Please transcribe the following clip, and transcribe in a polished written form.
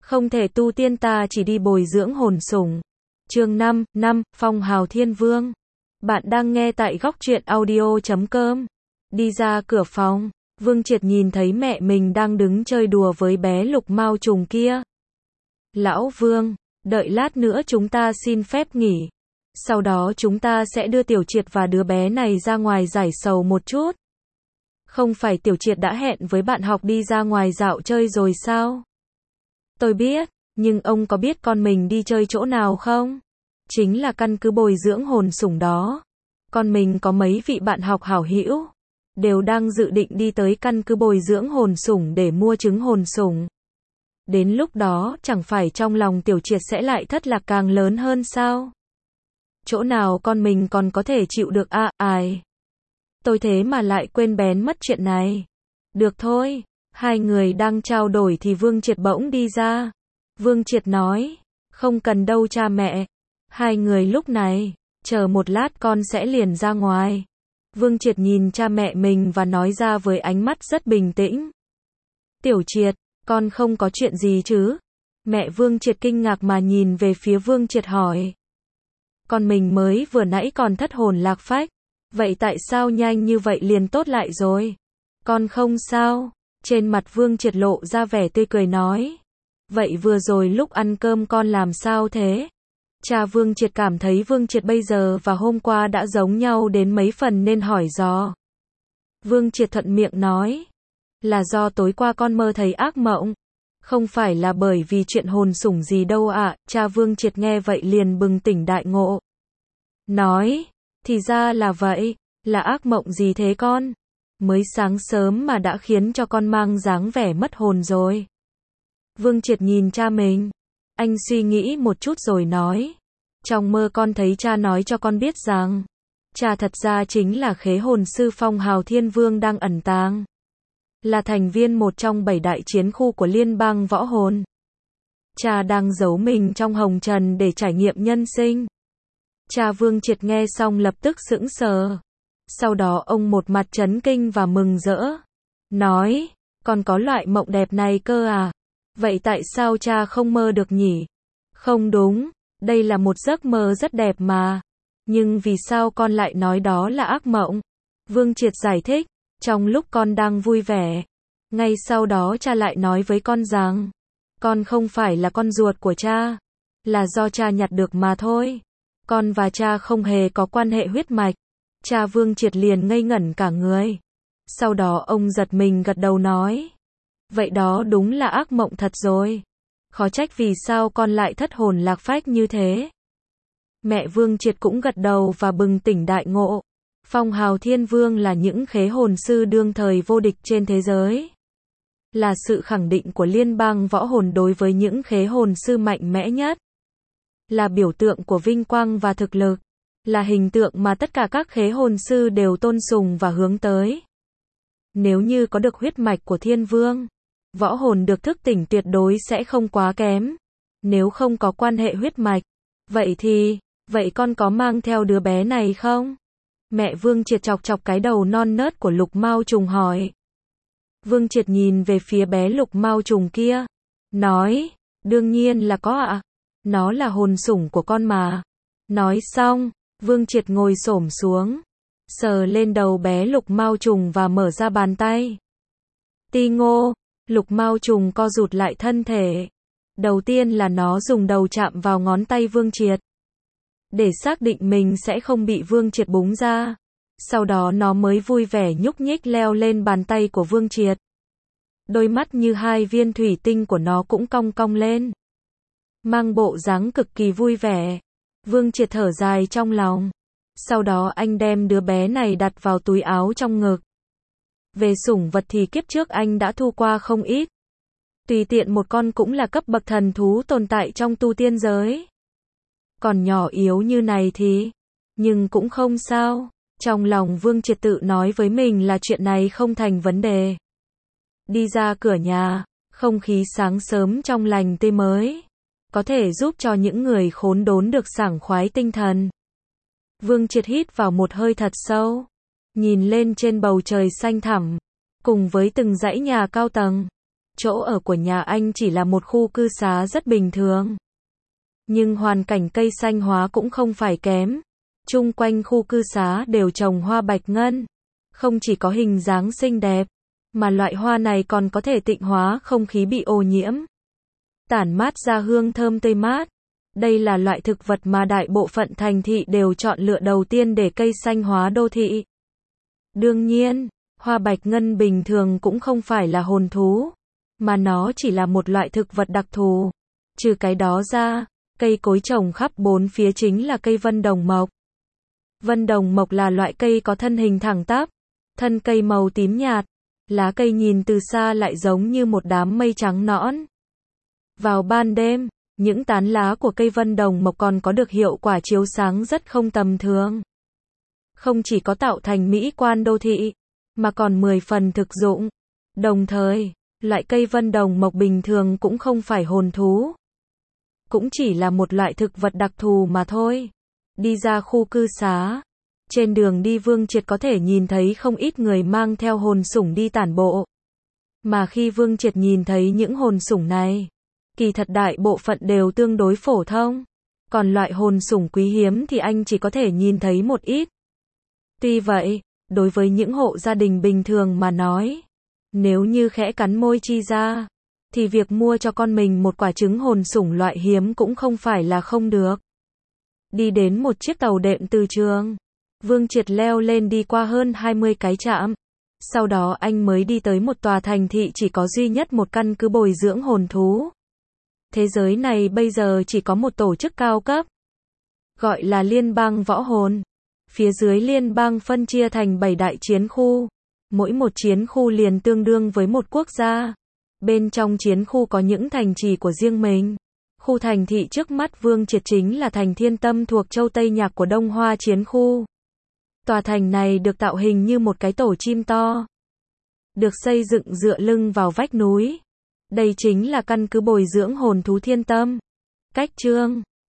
Không thể tu tiên ta chỉ đi bồi dưỡng hồn sủng. Chương 5, Phong hào thiên vương. Bạn đang nghe tại góc truyện audio.com. Đi ra cửa phòng, Vương Triệt nhìn thấy mẹ mình đang đứng chơi đùa với bé lục mao trùng kia. Lão Vương, đợi lát nữa chúng ta xin phép nghỉ. Sau đó chúng ta sẽ đưa Tiểu Triệt và đứa bé này ra ngoài giải sầu một chút. Không phải Tiểu Triệt đã hẹn với bạn học đi ra ngoài dạo chơi rồi sao? Tôi biết, nhưng ông có biết con mình đi chơi chỗ nào không? Chính là căn cứ bồi dưỡng hồn sủng đó. Con mình có mấy vị bạn học hảo hữu, đều đang dự định đi tới căn cứ bồi dưỡng hồn sủng để mua trứng hồn sủng. Đến lúc đó, chẳng phải trong lòng Tiểu Triệt sẽ lại thất lạc càng lớn hơn sao? Chỗ nào con mình còn có thể chịu được ai? Tôi thế mà lại quên bén mất chuyện này. Được thôi, hai người đang trao đổi thì Vương Triệt bỗng đi ra. Vương Triệt nói, không cần đâu cha mẹ. Hai người lúc này, chờ một lát con sẽ liền ra ngoài. Vương Triệt nhìn cha mẹ mình và nói ra với ánh mắt rất bình tĩnh. Tiểu Triệt, con không có chuyện gì chứ? Mẹ Vương Triệt kinh ngạc mà nhìn về phía Vương Triệt hỏi. Con mình mới vừa nãy còn thất hồn lạc phách. Vậy tại sao nhanh như vậy liền tốt lại rồi? Con không sao. Trên mặt Vương Triệt lộ ra vẻ tươi cười nói. Vậy vừa rồi lúc ăn cơm con làm sao thế? Cha Vương Triệt cảm thấy Vương Triệt bây giờ và hôm qua đã giống nhau đến mấy phần nên hỏi dò. Vương Triệt thuận miệng nói. Là do tối qua con mơ thấy ác mộng. Không phải là bởi vì chuyện hồn sủng gì đâu ạ. Cha Vương Triệt nghe vậy liền bừng tỉnh đại ngộ. Nói, thì ra là vậy, là ác mộng gì thế con? Mới sáng sớm mà đã khiến cho con mang dáng vẻ mất hồn rồi. Vương Triệt nhìn cha mình. Anh suy nghĩ một chút rồi nói. Trong mơ con thấy cha nói cho con biết rằng, cha thật ra chính là khế hồn sư Phong hào thiên vương đang ẩn tàng. Là thành viên một trong 7 đại chiến khu của liên bang võ hồn. Cha đang giấu mình trong hồng trần để trải nghiệm nhân sinh. Cha Vương Triệt nghe xong lập tức sững sờ. Sau đó ông một mặt chấn kinh và mừng rỡ. Nói, còn có loại mộng đẹp này cơ à? Vậy tại sao cha không mơ được nhỉ? Không đúng, đây là một giấc mơ rất đẹp mà. Nhưng vì sao con lại nói đó là ác mộng? Vương Triệt giải thích, trong lúc con đang vui vẻ. Ngay sau đó cha lại nói với con rằng, con không phải là con ruột của cha. Là do cha nhặt được mà thôi. Con và cha không hề có quan hệ huyết mạch. Cha Vương Triệt liền ngây ngẩn cả người. Sau đó ông giật mình gật đầu nói. Vậy đó đúng là ác mộng thật rồi. Khó trách vì sao con lại thất hồn lạc phách như thế. Mẹ Vương Triệt cũng gật đầu và bừng tỉnh đại ngộ. Phong hào thiên vương là những khế hồn sư đương thời vô địch trên thế giới. Là sự khẳng định của liên bang võ hồn đối với những khế hồn sư mạnh mẽ nhất. Là biểu tượng của vinh quang và thực lực. Là hình tượng mà tất cả các khế hồn sư đều tôn sùng và hướng tới. Nếu như có được huyết mạch của thiên vương, võ hồn được thức tỉnh tuyệt đối sẽ không quá kém. Nếu không có quan hệ huyết mạch, vậy con có mang theo đứa bé này không? Mẹ Vương Triệt chọc chọc cái đầu non nớt của lục mao trùng hỏi. Vương Triệt nhìn về phía bé lục mao trùng kia. Nói, đương nhiên là có ạ. Nó là hồn sủng của con mà. Nói xong, Vương Triệt ngồi xổm xuống, sờ lên đầu bé lục mao trùng và mở ra bàn tay. Ti ngô, lục mao trùng co rụt lại thân thể. Đầu tiên là nó dùng đầu chạm vào ngón tay Vương Triệt. Để xác định mình sẽ không bị Vương Triệt búng ra. Sau đó nó mới vui vẻ nhúc nhích leo lên bàn tay của Vương Triệt. Đôi mắt như hai viên thủy tinh của nó cũng cong cong lên. Mang bộ dáng cực kỳ vui vẻ. Vương Triệt thở dài trong lòng. Sau đó anh đem đứa bé này đặt vào túi áo trong ngực. Về sủng vật thì kiếp trước anh đã thu qua không ít. Tùy tiện một con cũng là cấp bậc thần thú tồn tại trong tu tiên giới. Còn nhỏ yếu như này thì, nhưng cũng không sao. Trong lòng Vương Triệt tự nói với mình là chuyện này không thành vấn đề. Đi ra cửa nhà, không khí sáng sớm trong lành tươi mới. Có thể giúp cho những người khốn đốn được sảng khoái tinh thần. Vương Triệt hít vào một hơi thật sâu. Nhìn lên trên bầu trời xanh thẳm. Cùng với từng dãy nhà cao tầng. Chỗ ở của nhà anh chỉ là một khu cư xá rất bình thường. Nhưng hoàn cảnh cây xanh hóa cũng không phải kém. Chung quanh khu cư xá đều trồng hoa bạch ngân. Không chỉ có hình dáng xinh đẹp, mà loại hoa này còn có thể tịnh hóa không khí bị ô nhiễm. Tản mát ra hương thơm tươi mát. Đây là loại thực vật mà đại bộ phận thành thị đều chọn lựa đầu tiên để cây xanh hóa đô thị. Đương nhiên, hoa bạch ngân bình thường cũng không phải là hồn thú, mà nó chỉ là một loại thực vật đặc thù. Trừ cái đó ra, cây cối trồng khắp bốn phía chính là cây vân đồng mộc. Vân đồng mộc là loại cây có thân hình thẳng tắp, thân cây màu tím nhạt, lá cây nhìn từ xa lại giống như một đám mây trắng nõn. Vào ban đêm, những tán lá của cây vân đồng mộc còn có được hiệu quả chiếu sáng rất không tầm thường. Không chỉ có tạo thành mỹ quan đô thị, mà còn 10 phần thực dụng. Đồng thời, loại cây vân đồng mộc bình thường cũng không phải hồn thú. Cũng chỉ là một loại thực vật đặc thù mà thôi. Đi ra khu cư xá. Trên đường đi Vương Triệt có thể nhìn thấy không ít người mang theo hồn sủng đi tản bộ. Mà khi Vương Triệt nhìn thấy những hồn sủng này, kỳ thật đại bộ phận đều tương đối phổ thông. Còn loại hồn sủng quý hiếm thì anh chỉ có thể nhìn thấy một ít. Tuy vậy, đối với những hộ gia đình bình thường mà nói, nếu như khẽ cắn môi chi ra, thì việc mua cho con mình một quả trứng hồn sủng loại hiếm cũng không phải là không được. Đi đến một chiếc tàu đệm từ trường, Vương Triệt leo lên đi qua hơn 20 cái trạm. Sau đó anh mới đi tới một tòa thành thị chỉ có duy nhất một căn cứ bồi dưỡng hồn thú. Thế giới này bây giờ chỉ có một tổ chức cao cấp, gọi là Liên bang Võ Hồn. Phía dưới liên bang phân chia thành 7 đại chiến khu. Mỗi một chiến khu liền tương đương với một quốc gia. Bên trong chiến khu có những thành trì của riêng mình. Khu thành thị trước mắt Vương Triệt chính là thành Thiên Tâm thuộc châu Tây Nhạc của Đông Hoa chiến khu. Tòa thành này được tạo hình như một cái tổ chim to, được xây dựng dựa lưng vào vách núi. Đây chính là căn cứ bồi dưỡng hồn thú Thiên Tâm. Cách chương